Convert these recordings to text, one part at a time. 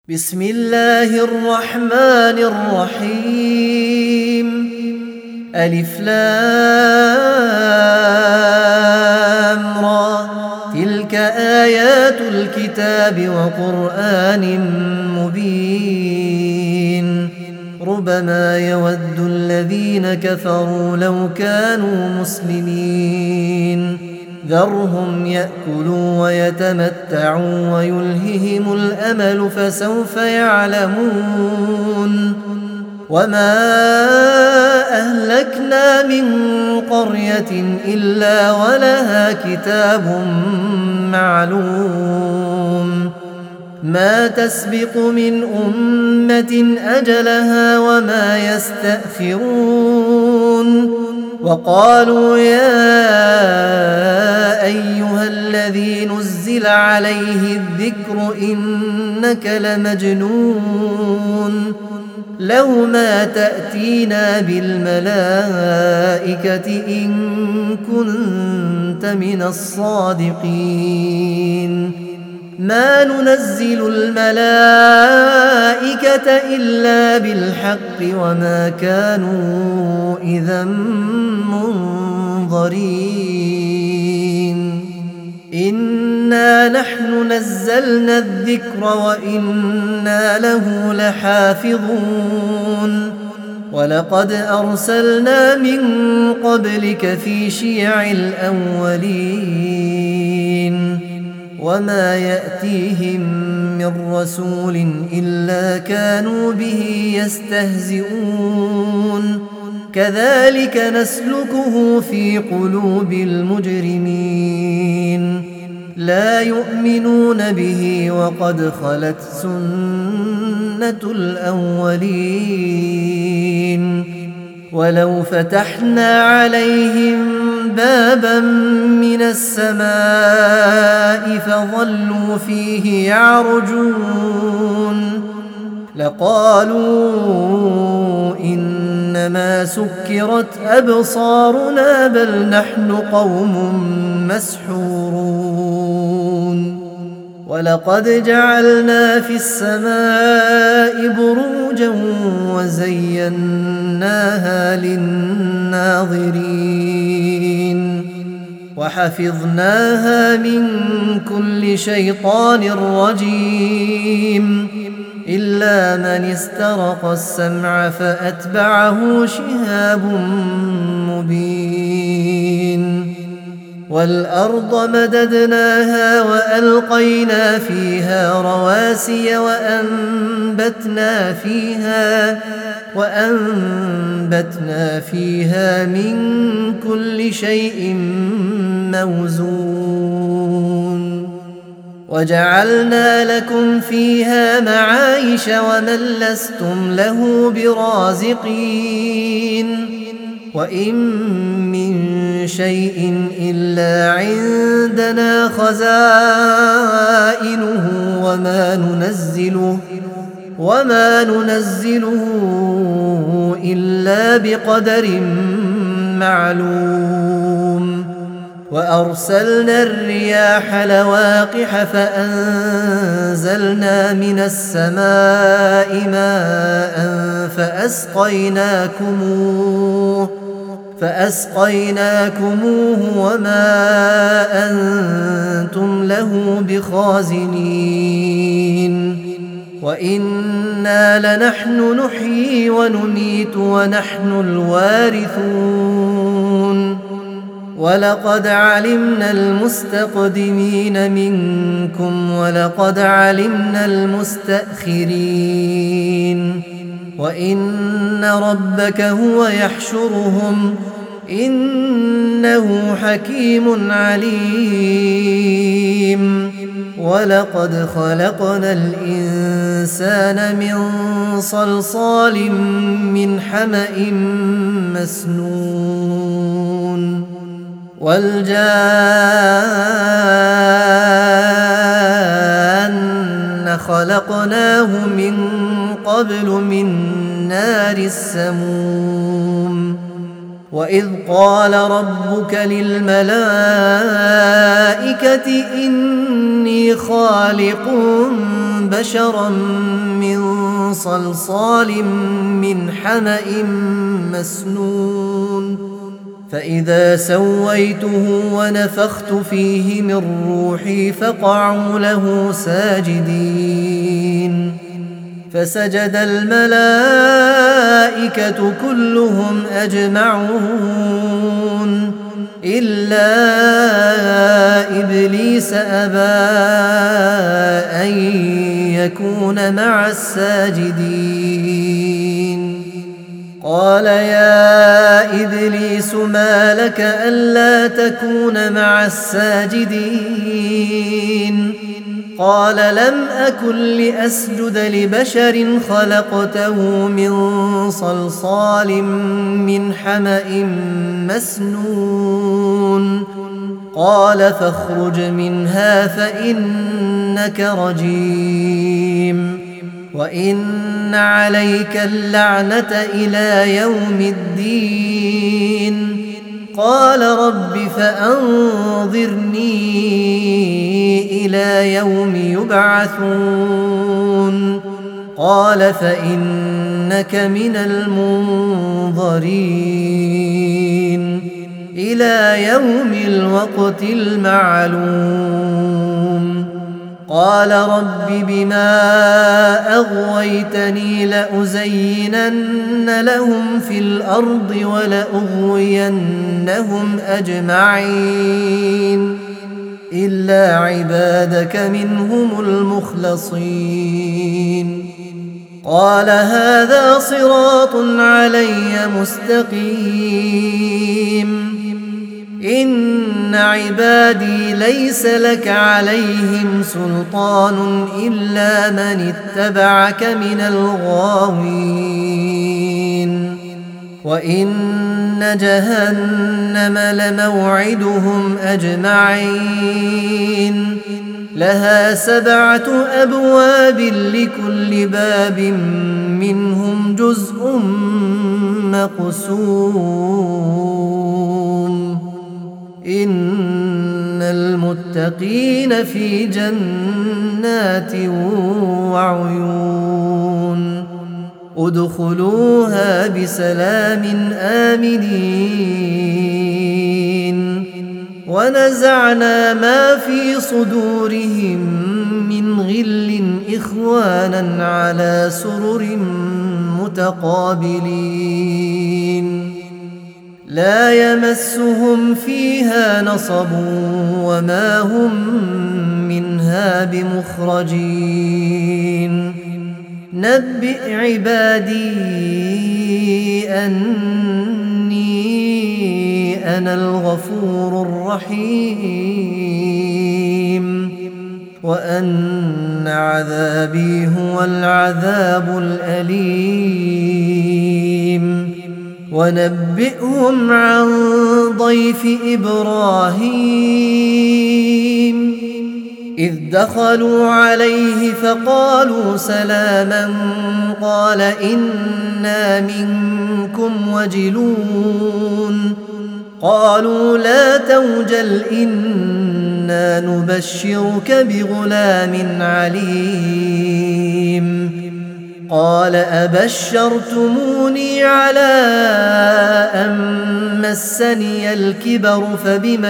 بسم الله الرحمن الرحيم. ألف لام را، تلك آيات الكتاب وقرآن مبين. ربما يود الذين كفروا لو كانوا مسلمين. ذرهم يأكلوا ويتمتعوا ويلههم الأمل فسوف يعلمون. وما أهلكنا من قرية إلا ولها كتاب معلوم. ما تسبق من أمة أجلها وما يستأخرون. وقالوا يا أيها الذي نزل عليه الذكر إنك لمجنون. لو ما تأتينا بالملائكة إن كنت من الصادقين. ما ننزل الملائكة إلا بالحق وما كانوا إذا منظرين. إنا نحن نزلنا الذكر وإنا له لحافظون. ولقد أرسلنا من قبلك في شيع الأولين. وما يأتيهم من رسول إلا كانوا به يستهزئون. كذلك نسلكه في قلوب المجرمين. لا يؤمنون به وقد خلت سنة الأولين. ولو فتحنا عليهم بابا من السماء فظلوا فيه يعرجون لقالوا إنما سكرت أبصارنا بل نحن قوم مسحورون. ولقد جعلنا في السماء بروجا وزيناها للناظرين. وحفظناها من كل شيطان رجيم إلا من استرق السمع فأتبعه شهاب مبين. والأرض مددناها وألقينا فيها رواسي وأنبتنا فيها من كل شيء موزون. وجعلنا لكم فيها معايش ومن لستم له برازقين. وإن من شيء إلا عندنا خزائنه وما ننزله إلا بقدر معلوم. وأرسلنا الرياح لواقح فأنزلنا من السماء ماء فأسقيناكموه وما أنتم له بخازنين. وإنا لنحن نحيي ونميت ونحن الوارثون. ولقد علمنا المستقدمين منكم ولقد علمنا المستأخرين. وإن ربك هو يحشرهم إنه حكيم عليم. ولقد خلقنا الإنسان من صلصال من حمأ مسنون. والجان خلقناه من قبل من نار السموم. وإذ قال ربك للملائكة إني خالق بشرا من صلصال من حمأ مسنون فإذا سويته ونفخت فيه من روحي فقعوا له ساجدين فسجد الملائكة كلهم أجمعون إلا إبليس أبى أن يكون مع الساجدين قال يا إبليس ما لك ألا تكون مع الساجدين قال لم أكن لأسجد لبشر خلقته من صلصال من حمأ مسنون قال فاخرج منها فإنك رجيم وإن عليك اللعنة إلى يوم الدين قال رب فأنظرني إلى يوم يبعثون قال فإنك من المنظرين إلى يوم الوقت المعلوم قال رب بما أغويتني لأزينن لهم في الأرض ولأغوينهم أجمعين إلا عبادك منهم المخلصين قال هذا صراط علي مستقيم إن عبادي ليس لك عليهم سلطان إلا من اتبعك من الغاوين وإن جهنم لموعدهم أجمعين لها 7 أبواب لكل باب منهم جزء مقسوم إن المتقين في جنات وعيون ادخلوها بسلام آمنين ونزعنا ما في صدورهم من غل إخوانا على سرر متقابلين لا يمسهم فيها نصب وما هم منها بمخرجين نبئ عبادي أني أنا الغفور الرحيم وأن عذابي هو العذاب الأليم ونبئهم عن ضيف إبراهيم إذ دخلوا عليه فقالوا سلاما قال إنا منكم وجلون قالوا لا توجل إنا نبشرك بغلام عليم قال أبشرتموني على أن مسني الكبر فبم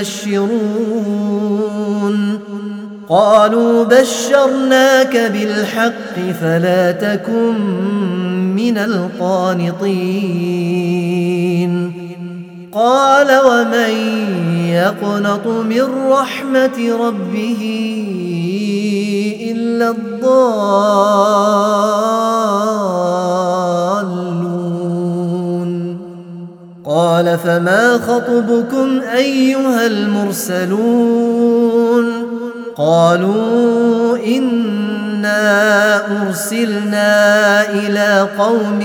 تبشرون قالوا بشرناك بالحق فلا تكن من القانطين قال ومن يقنط من رحمة ربه إلا الضالون قال فما خطبكم أيها المرسلون قالوا إنا أرسلنا إلى قوم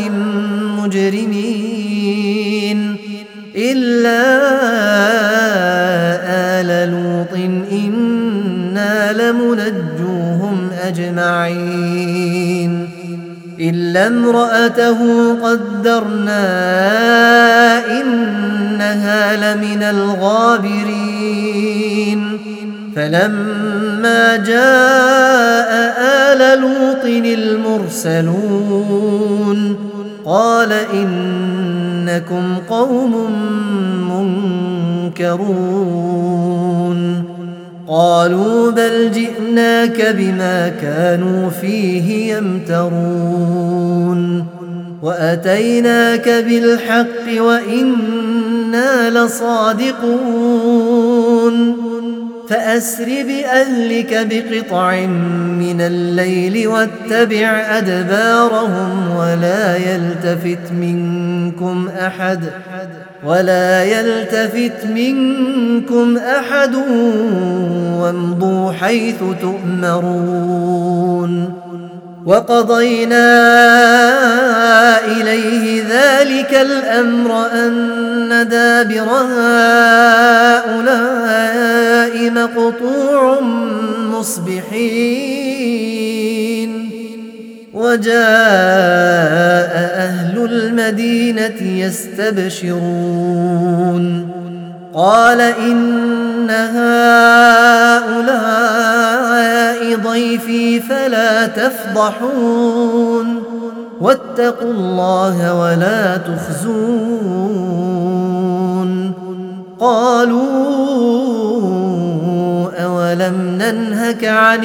مجرمين إلا آل لوط إنا لمنجوهم أجمعين إلا امرأته قدرنا إنها لمن الغابرين فلما جاء آل لوط المرسلون قال إنكم قوم منكرون قالوا بل جئناك بما كانوا فيه يمترون وأتيناك بالحق وإنا لصادقون فأسر بأهلك بقطع من الليل واتبع أدبارهم ولا يلتفت منكم أحد وامضوا حيث تؤمرون وقضينا إليه ذلك الأمر أن دابر هؤلاء مقطوع مصبحين وجاء أهل المدينة يستبشرون قال إن هؤلاء ضيفي فلا تفضحون واتقوا الله ولا تخزون قالوا أولم ننهك عن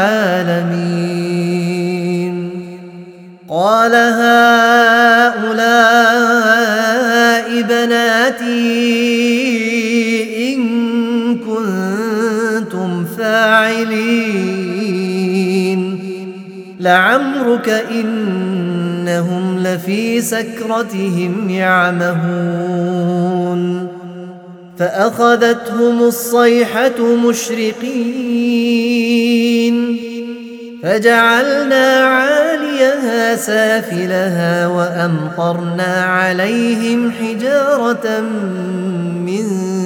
العالمين قال هؤلاء بناتي إن كنتم فاعلين لعمرك إنهم لفي سكرتهم يعمهون فأخذتهم الصيحة مشرقين فجعلنا عاليها سافلها وأمطرنا عليهم حجارة من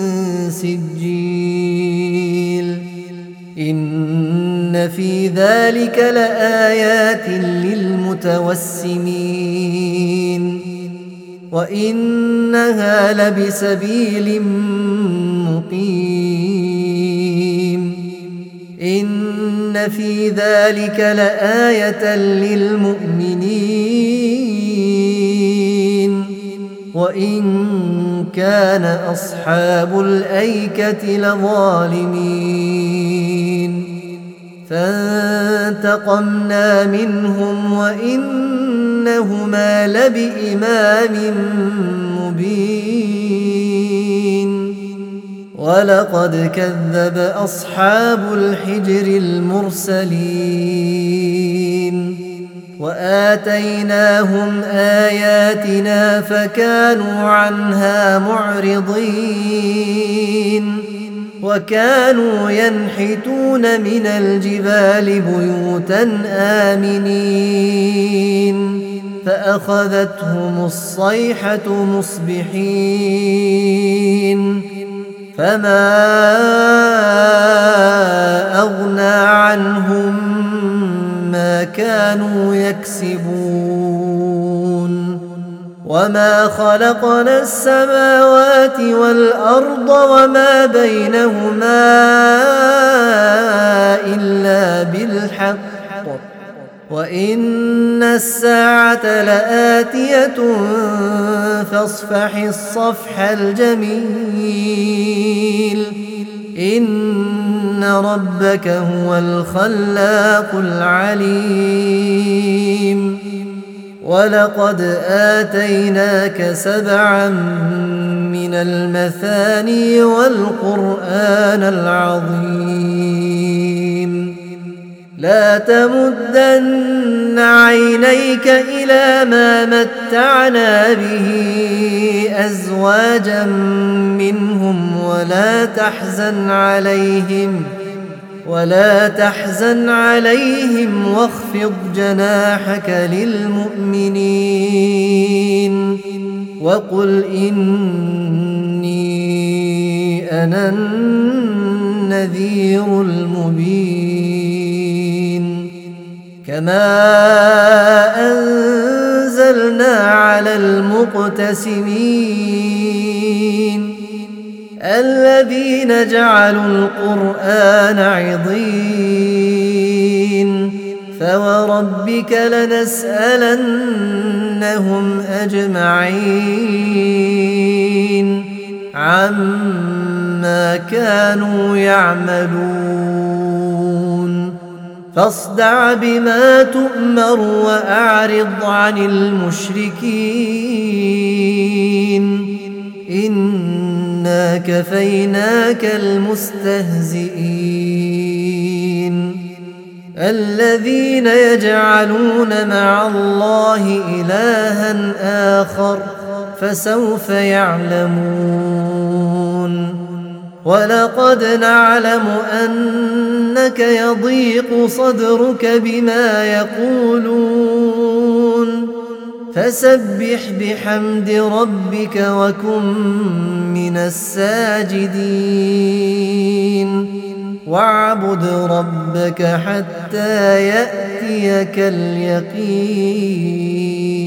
سجيل إن في ذلك لآيات للمتوسمين وإنها لبسبيل مقيم إن في ذلك لآية للمؤمنين وإن كان أصحاب الأيكة لظالمين فانتقمنا منهم وإنهما لبإمام مبين ولقد كذب أصحاب الحجر المرسلين وآتيناهم آياتنا فكانوا عنها معرضين وكانوا ينحتون من الجبال بيوتا آمنين فأخذتهم الصيحة مصبحين فما أغنى عنهم ما كانوا يكسبون وما خلقنا السماوات والأرض وما بينهما إلا بالحق وإن الساعة لآتية فاصفح الصفح الجميل إن ربك هو الخلاق العليم ولقد آتيناك 7 من المثاني والقرآن العظيم لا تمدن عينيك إلى ما متعنا به أزواجا منهم ولا تحزن عليهم واخفض جناحك للمؤمنين وقل إني أنا النذير المبين كما أنزلنا على المقتسمين الذين جعلوا القرآن عضين فوربك لنسألنهم أجمعين عما كانوا يعملون فاصدع بما تؤمر وأعرض عن المشركين إنا كفيناك المستهزئين الذين يجعلون مع الله إلها آخر فسوف يعلمون ولقد نعلم أنك يضيق صدرك بما يقولون فسبح بحمد ربك وكن من الساجدين واعبد ربك حتى يأتيك اليقين.